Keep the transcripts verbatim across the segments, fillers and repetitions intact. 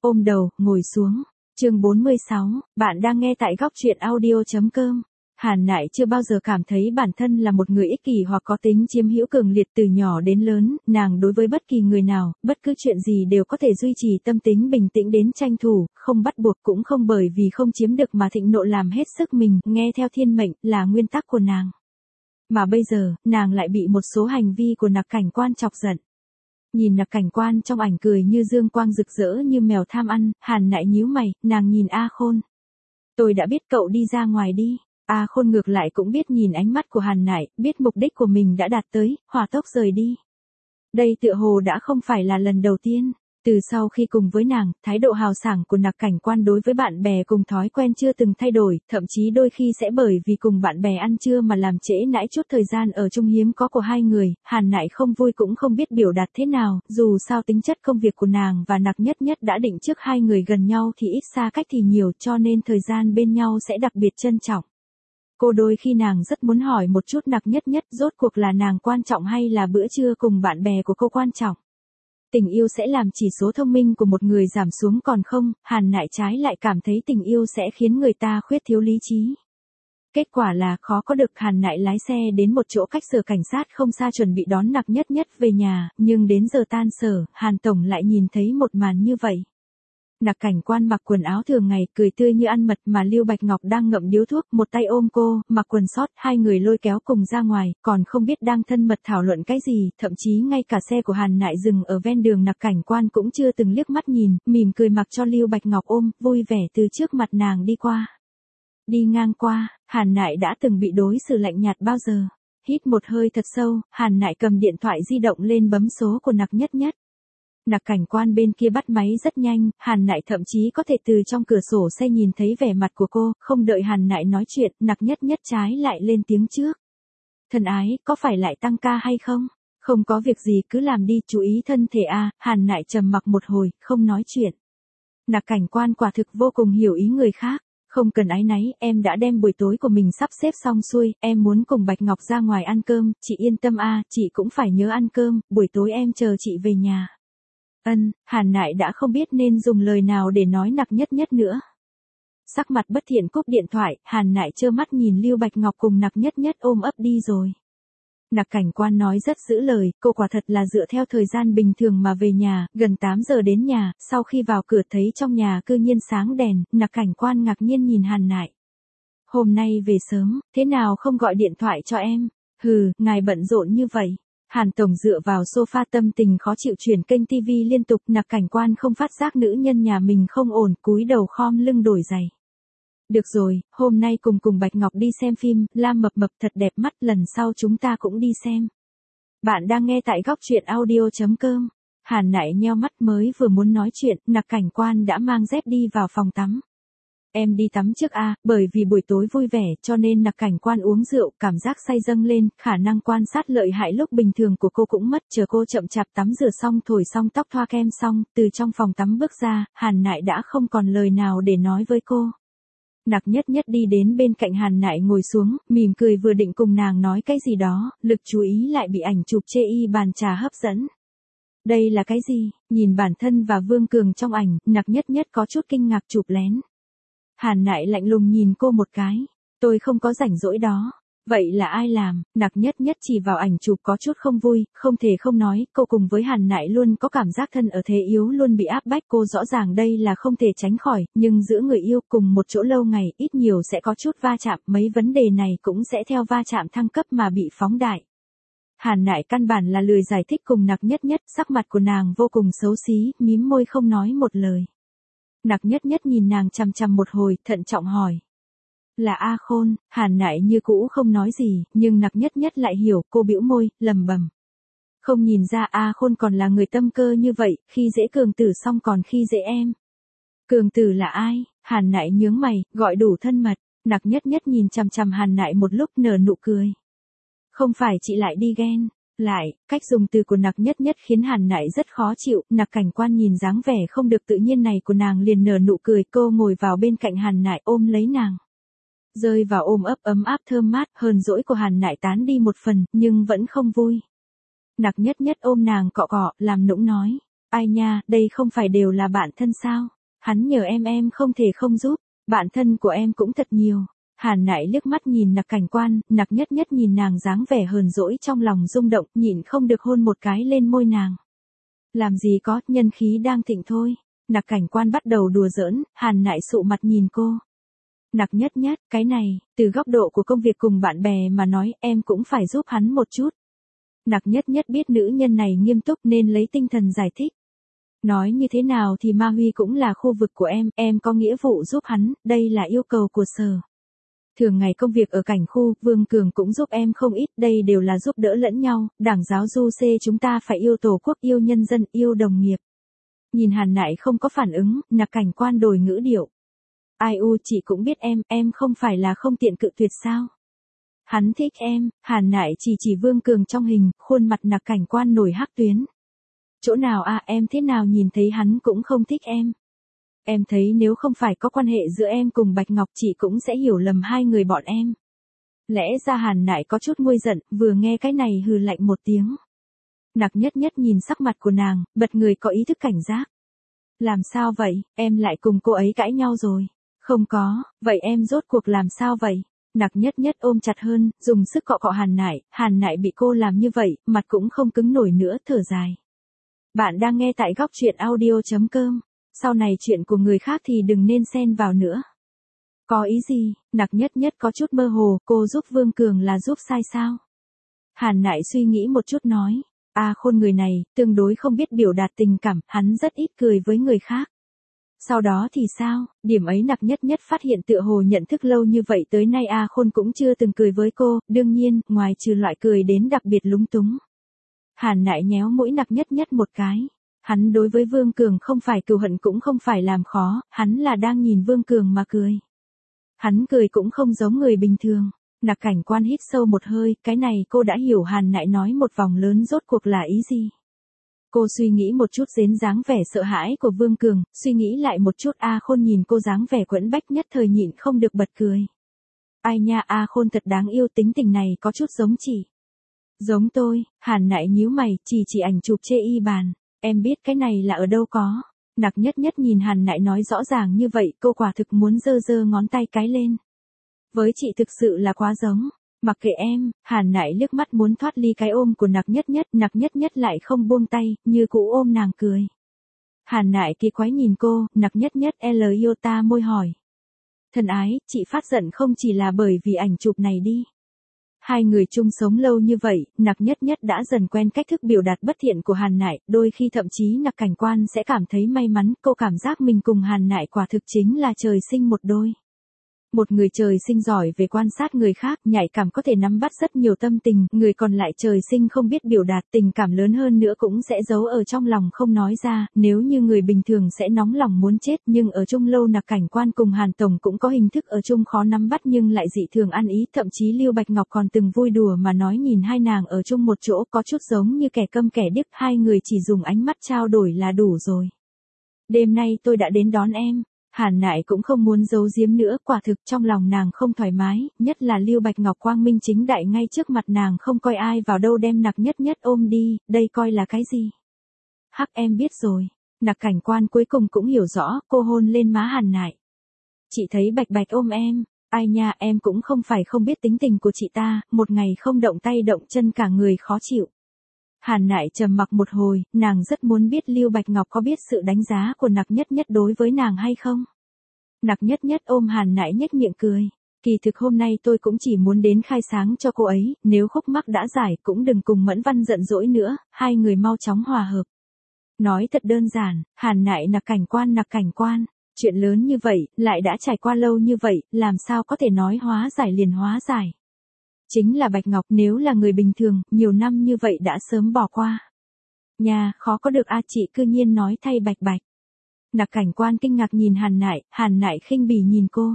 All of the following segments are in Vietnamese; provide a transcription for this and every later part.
ôm đầu, ngồi xuống. Chương bốn mươi sáu, bạn đang nghe tại góc truyện audio chấm com. Hàn Nại chưa bao giờ cảm thấy bản thân là một người ích kỷ hoặc có tính chiếm hữu cường liệt. Từ nhỏ đến lớn, nàng đối với bất kỳ người nào, bất cứ chuyện gì đều có thể duy trì tâm tính bình tĩnh đến tranh thủ, không bắt buộc cũng không bởi vì không chiếm được mà thịnh nộ làm hết sức mình, nghe theo thiên mệnh là nguyên tắc của nàng. Mà bây giờ, nàng lại bị một số hành vi của Nặc Cảnh Quan chọc giận. Nhìn Nặc Cảnh Quan trong ảnh cười như dương quang rực rỡ như mèo tham ăn, Hàn Nại nhíu mày, nàng nhìn A Khôn. Tôi đã biết cậu đi ra ngoài đi. A Khôn ngược lại cũng biết nhìn ánh mắt của Hàn Nại, biết mục đích của mình đã đạt tới, hỏa tốc rời đi. Đây tựa hồ đã không phải là lần đầu tiên. Từ sau khi cùng với nàng, thái độ hào sảng của Nặc Cảnh Quan đối với bạn bè cùng thói quen chưa từng thay đổi, thậm chí đôi khi sẽ bởi vì cùng bạn bè ăn trưa mà làm trễ nãi chút thời gian ở chung hiếm có của hai người. Hàn Nại không vui cũng không biết biểu đạt thế nào, dù sao tính chất công việc của nàng và Nặc Nhất Nhất đã định trước hai người gần nhau thì ít xa cách thì nhiều, cho nên thời gian bên nhau sẽ đặc biệt trân trọng. Cô đôi khi nàng rất muốn hỏi một chút Nặc Nhất Nhất rốt cuộc là nàng quan trọng hay là bữa trưa cùng bạn bè của cô quan trọng. Tình yêu sẽ làm chỉ số thông minh của một người giảm xuống còn không, Hàn Nại trái lại cảm thấy tình yêu sẽ khiến người ta khuyết thiếu lý trí. Kết quả là khó có được. Hàn Nại lái xe đến một chỗ cách sở cảnh sát không xa chuẩn bị đón Nặc Nhất Nhất về nhà, nhưng đến giờ tan sở, Hàn Tổng lại nhìn thấy một màn như vậy. Nặc Cảnh Quan mặc quần áo thường ngày, cười tươi như ăn mật mà Lưu Bạch Ngọc đang ngậm điếu thuốc, một tay ôm cô, mặc quần sót, hai người lôi kéo cùng ra ngoài, còn không biết đang thân mật thảo luận cái gì, thậm chí ngay cả xe của Hàn Nại dừng ở ven đường Nặc Cảnh Quan cũng chưa từng liếc mắt nhìn, mỉm cười mặc cho Lưu Bạch Ngọc ôm, vui vẻ từ trước mặt nàng đi qua. Đi ngang qua, Hàn Nại đã từng bị đối xử lạnh nhạt bao giờ. Hít một hơi thật sâu, Hàn Nại cầm điện thoại di động lên bấm số của Nặc Nhất Nhất. Nặc Cảnh Quan bên kia bắt máy rất nhanh, Hàn Nại thậm chí có thể từ trong cửa sổ xe nhìn thấy vẻ mặt của cô, không đợi Hàn Nại nói chuyện, Nặc Nhất Nhất trái lại lên tiếng trước. Thân ái, có phải lại tăng ca hay không? Không có việc gì cứ làm đi, chú ý thân thể a. Hàn Nại trầm mặc một hồi, không nói chuyện. Nặc Cảnh Quan quả thực vô cùng hiểu ý người khác. Không cần áy náy, em đã đem buổi tối của mình sắp xếp xong xuôi, em muốn cùng Bạch Ngọc ra ngoài ăn cơm, chị yên tâm a, chị cũng phải nhớ ăn cơm, buổi tối em chờ chị về nhà. Ân, Hàn Nại đã không biết nên dùng lời nào để nói Nặc Nhất Nhất nữa. Sắc mặt bất thiện cúp điện thoại, Hàn Nại trơ mắt nhìn Lưu Bạch Ngọc cùng Nặc Nhất Nhất ôm ấp đi rồi. Nặc Cảnh Quan nói rất giữ lời, cô quả thật là dựa theo thời gian bình thường mà về nhà, gần tám giờ đến nhà, sau khi vào cửa thấy trong nhà cư nhiên sáng đèn, Nặc Cảnh Quan ngạc nhiên nhìn Hàn Nại. Hôm nay về sớm, thế nào không gọi điện thoại cho em? Hừ, ngài bận rộn như vậy. Hàn Tổng dựa vào sofa tâm tình khó chịu chuyển kênh tivi liên tục. Nặc Cảnh Quan không phát giác nữ nhân nhà mình không ổn, cúi đầu khom lưng đổi giày. Được rồi, hôm nay cùng cùng Bạch Ngọc đi xem phim, Lam Mập Mập thật đẹp mắt, lần sau chúng ta cũng đi xem. Bạn đang nghe tại góc truyện audio chấm com. Hàn Nại nheo mắt mới vừa muốn nói chuyện, Nặc Cảnh Quan đã mang dép đi vào phòng tắm. Em đi tắm trước a, bởi vì buổi tối vui vẻ cho nên Nặc Cảnh Quan uống rượu, cảm giác say dâng lên, khả năng quan sát lợi hại lúc bình thường của cô cũng mất, chờ cô chậm chạp tắm rửa xong thổi xong tóc thoa kem xong, từ trong phòng tắm bước ra, Hàn Nại đã không còn lời nào để nói với cô. Nặc Nhất Nhất đi đến bên cạnh Hàn Nại ngồi xuống, mỉm cười vừa định cùng nàng nói cái gì đó, lực chú ý lại bị ảnh chụp chê y bàn trà hấp dẫn. Đây là cái gì? Nhìn bản thân và Vương Cường trong ảnh, Nặc Nhất Nhất có chút kinh ngạc chụp lén. Hàn Nại lạnh lùng nhìn cô một cái. Tôi không có rảnh rỗi đó. Vậy là ai làm? Nặc Nhất Nhất chỉ vào ảnh chụp có chút không vui, không thể không nói, cô cùng với Hàn Nại luôn có cảm giác thân ở thế yếu luôn bị áp bách, cô rõ ràng đây là không thể tránh khỏi, nhưng giữa người yêu cùng một chỗ lâu ngày, ít nhiều sẽ có chút va chạm, mấy vấn đề này cũng sẽ theo va chạm thăng cấp mà bị phóng đại. Hàn Nại căn bản là lười giải thích cùng Nặc Nhất Nhất, sắc mặt của nàng vô cùng xấu xí, mím môi không nói một lời. Nặc Nhất Nhất nhìn nàng chằm chằm một hồi, thận trọng hỏi. Là A Khôn. Hàn Nại như cũ không nói gì, nhưng Nặc Nhất Nhất lại hiểu, cô bĩu môi, lầm bầm. Không nhìn ra A Khôn còn là người tâm cơ như vậy, khi dễ Cường Tử xong còn khi dễ em. Cường Tử là ai? Hàn Nại nhướng mày, gọi đủ thân mật. Nặc Nhất Nhất nhìn chằm chằm Hàn Nại một lúc nở nụ cười. Không phải chị lại đi ghen. Lại, cách dùng từ của Nặc Nhất Nhất khiến Hàn Nại rất khó chịu, Nặc Cảnh Quan nhìn dáng vẻ không được tự nhiên này của nàng liền nở nụ cười, cô ngồi vào bên cạnh Hàn Nại ôm lấy nàng. Rơi vào ôm ấp ấm áp thơm mát, hờn dỗi của Hàn Nại tán đi một phần, nhưng vẫn không vui. Nặc Nhất Nhất ôm nàng cọ cọ, làm nũng nói. Ai nha, đây không phải đều là bạn thân sao? Hắn nhờ em em không thể không giúp, bạn thân của em cũng thật nhiều. Hàn Nại liếc mắt nhìn Nặc Cảnh Quan, Nặc Nhất Nhất nhìn nàng dáng vẻ hờn dỗi trong lòng rung động, nhịn không được hôn một cái lên môi nàng. Làm gì có, nhân khí đang thịnh thôi. Nặc Cảnh Quan bắt đầu đùa giỡn, Hàn Nại sụ mặt nhìn cô. Nặc Nhất Nhất, cái này, từ góc độ của công việc cùng bạn bè mà nói, em cũng phải giúp hắn một chút. Nặc Nhất Nhất biết nữ nhân này nghiêm túc nên lấy tinh thần giải thích. Nói như thế nào thì Ma Huy cũng là khu vực của em, em có nghĩa vụ giúp hắn, đây là yêu cầu của sở. Thường ngày công việc ở cảnh khu, Vương Cường cũng giúp em không ít, đây đều là giúp đỡ lẫn nhau, đảng giáo du C chúng ta phải yêu tổ quốc, yêu nhân dân, yêu đồng nghiệp. Nhìn Hàn Nại không có phản ứng, Nặc Cảnh Quan đổi ngữ điệu. Ai u, chị cũng biết em, em không phải là không tiện cự tuyệt sao? Hắn thích em, Hàn Nại chỉ chỉ Vương Cường trong hình, khuôn mặt Nặc Cảnh Quan nổi hắc tuyến. Chỗ nào à, em thế nào nhìn thấy hắn cũng không thích em. Em thấy nếu không phải có quan hệ giữa em cùng Bạch Ngọc chị cũng sẽ hiểu lầm hai người bọn em. Lẽ ra Hàn Nại có chút nguôi giận, vừa nghe cái này hừ lạnh một tiếng. Nặc Nhất Nhất nhìn sắc mặt của nàng, bật người có ý thức cảnh giác. Làm sao vậy, em lại cùng cô ấy cãi nhau rồi. Không có, vậy em rốt cuộc làm sao vậy? Nặc Nhất Nhất ôm chặt hơn, dùng sức cọ cọ Hàn Nại, Hàn Nại bị cô làm như vậy, mặt cũng không cứng nổi nữa, thở dài. Bạn đang nghe tại góc truyện audio chấm com. Sau này chuyện của người khác thì đừng nên xen vào nữa. Có ý gì? Nặc Nhất Nhất có chút mơ hồ, cô giúp Vương Cường là giúp sai sao? Hàn Nại suy nghĩ một chút nói. A Khôn người này, tương đối không biết biểu đạt tình cảm, hắn rất ít cười với người khác. Sau đó thì sao? Điểm ấy Nặc Nhất Nhất phát hiện tựa hồ nhận thức lâu như vậy tới nay A Khôn cũng chưa từng cười với cô, đương nhiên, ngoài trừ loại cười đến đặc biệt lúng túng. Hàn Nại nhéo mũi Nặc Nhất Nhất một cái. Hắn đối với Vương Cường không phải cừu hận cũng không phải làm khó, hắn là đang nhìn Vương Cường mà cười. Hắn cười cũng không giống người bình thường. Nặc Cảnh Quan hít sâu một hơi, cái này cô đã hiểu Hàn Nại nói một vòng lớn rốt cuộc là ý gì. Cô suy nghĩ một chút đến dáng vẻ sợ hãi của Vương Cường, suy nghĩ lại một chút A Khôn nhìn cô dáng vẻ quẫn bách nhất thời nhịn không được bật cười. Ai nha, A Khôn thật đáng yêu, tính tình này có chút giống chị. Giống tôi, Hàn Nại nhíu mày, chỉ chỉ ảnh chụp chê y bàn. Em biết cái này là ở đâu có. Nặc Nhất Nhất nhìn Hàn Nại nói rõ ràng như vậy, cô quả thực muốn giơ giơ ngón tay cái lên. Với chị thực sự là quá giống. Mặc kệ em, Hàn Nại liếc mắt muốn thoát ly cái ôm của Nặc Nhất Nhất, Nặc Nhất Nhất lại không buông tay, như cũ ôm nàng cười. Hàn Nại kỳ quái nhìn cô, Nặc Nhất Nhất L iota môi hỏi. Thân ái, chị phát giận không chỉ là bởi vì ảnh chụp này đi. Hai người chung sống lâu như vậy, Nặc Nhất Nhất đã dần quen cách thức biểu đạt bất thiện của Hàn Nại, đôi khi thậm chí Nặc Cảnh Quan sẽ cảm thấy may mắn, cô cảm giác mình cùng Hàn Nại quả thực chính là trời sinh một đôi. Một người trời sinh giỏi về quan sát người khác, nhạy cảm có thể nắm bắt rất nhiều tâm tình, người còn lại trời sinh không biết biểu đạt, tình cảm lớn hơn nữa cũng sẽ giấu ở trong lòng không nói ra, nếu như người bình thường sẽ nóng lòng muốn chết, nhưng ở chung lâu Nặc Cảnh Quan cùng Hàn Tổng cũng có hình thức ở chung khó nắm bắt nhưng lại dị thường ăn ý, thậm chí Lưu Bạch Ngọc còn từng vui đùa mà nói nhìn hai nàng ở chung một chỗ có chút giống như kẻ câm kẻ điếc, hai người chỉ dùng ánh mắt trao đổi là đủ rồi. Đêm nay tôi đã đến đón em. Hàn Nại cũng không muốn giấu giếm nữa, quả thực trong lòng nàng không thoải mái, nhất là Lưu Bạch Ngọc quang minh chính đại ngay trước mặt nàng không coi ai vào đâu đem Nặc Nhất Nhất ôm đi, đây coi là cái gì? Hắc em biết rồi. Nặc Cảnh Quan cuối cùng cũng hiểu rõ, cô hôn lên má Hàn Nại. Chị thấy Bạch Bạch ôm em, ai nha, em cũng không phải không biết tính tình của chị ta, một ngày không động tay động chân cả người khó chịu. Hàn Nại trầm mặc một hồi, nàng rất muốn biết Lưu Bạch Ngọc có biết sự đánh giá của Nặc Nhất Nhất đối với nàng hay không. Nặc Nhất Nhất ôm Hàn Nại nhếch miệng cười. Kỳ thực hôm nay tôi cũng chỉ muốn đến khai sáng cho cô ấy, nếu khúc mắc đã giải cũng đừng cùng Mẫn Văn giận dỗi nữa, hai người mau chóng hòa hợp. Nói thật đơn giản, Hàn Nại Nặc Cảnh Quan Nặc Cảnh Quan, chuyện lớn như vậy, lại đã trải qua lâu như vậy, làm sao có thể nói hóa giải liền hóa giải. Chính là Bạch Ngọc, nếu là người bình thường, nhiều năm như vậy đã sớm bỏ qua. Nhà, khó có được a chị cư nhiên nói thay Bạch Bạch. Nặc Cảnh Quan kinh ngạc nhìn Hàn Nại, Hàn Nại khinh bỉ nhìn cô.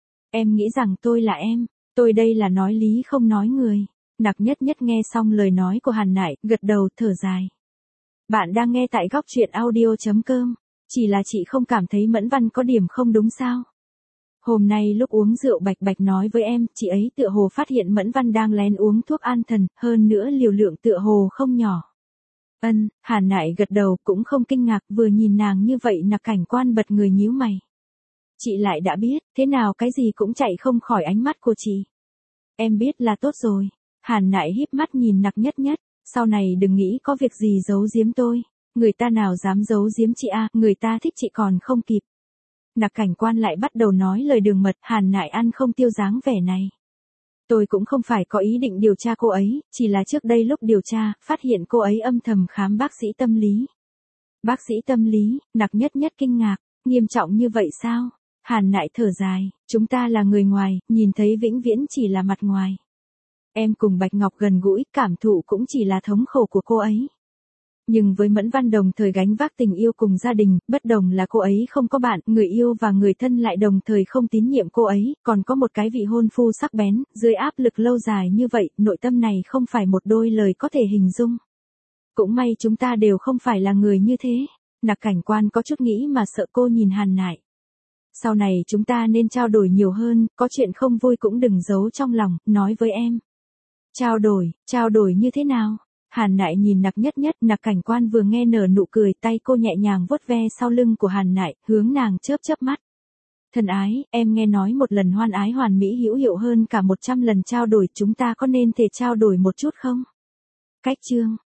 Em nghĩ rằng tôi là em, tôi đây là nói lý không nói người. Nặc Nhất Nhất nghe xong lời nói của Hàn Nại, gật đầu thở dài. Bạn đang nghe tại góc truyện audio chấm com, chỉ là chị không cảm thấy Mẫn Văn có điểm không đúng sao? Hôm nay lúc uống rượu Bạch Bạch nói với em, chị ấy tựa hồ phát hiện Mẫn Văn đang lén uống thuốc an thần, hơn nữa liều lượng tựa hồ không nhỏ. Ân, Hàn Nại gật đầu cũng không kinh ngạc, vừa nhìn nàng như vậy Nặc Cảnh Quan bật người nhíu mày. Chị lại đã biết, thế nào cái gì cũng chạy không khỏi ánh mắt của chị. Em biết là tốt rồi. Hàn Nại híp mắt nhìn Nặc Nhất Nhất, sau này đừng nghĩ có việc gì giấu giếm tôi. Người ta nào dám giấu giếm chị à, người ta thích chị còn không kịp. Nặc Cảnh Quan lại bắt đầu nói lời đường mật, Hàn Nại ăn không tiêu dáng vẻ này. Tôi cũng không phải có ý định điều tra cô ấy, chỉ là trước đây lúc điều tra, phát hiện cô ấy âm thầm khám bác sĩ tâm lý. Bác sĩ tâm lý, Nặc Nhất Nhất kinh ngạc, nghiêm trọng như vậy sao? Hàn Nại thở dài, chúng ta là người ngoài, nhìn thấy vĩnh viễn chỉ là mặt ngoài. Em cùng Bạch Ngọc gần gũi, cảm thụ cũng chỉ là thống khổ của cô ấy. Nhưng với Mẫn Văn đồng thời gánh vác tình yêu cùng gia đình, bất đồng là cô ấy không có bạn, người yêu và người thân lại đồng thời không tín nhiệm cô ấy, còn có một cái vị hôn phu sắc bén, dưới áp lực lâu dài như vậy, nội tâm này không phải một đôi lời có thể hình dung. Cũng may chúng ta đều không phải là người như thế. Nặc Cảnh Quan có chút nghĩ mà sợ cô nhìn Hàn Nại. Sau này chúng ta nên trao đổi nhiều hơn, có chuyện không vui cũng đừng giấu trong lòng, nói với em. Trao đổi, trao đổi như thế nào? Hàn Nại nhìn Nặc Nhất Nhất, Nặc Cảnh Quan vừa nghe nở nụ cười, tay cô nhẹ nhàng vuốt ve sau lưng của Hàn Nại, hướng nàng chớp chớp mắt. Thân ái, em nghe nói một lần hoan ái hoàn mỹ hữu hiệu hơn cả một trăm lần trao đổi, chúng ta có nên thể trao đổi một chút không? Cách chương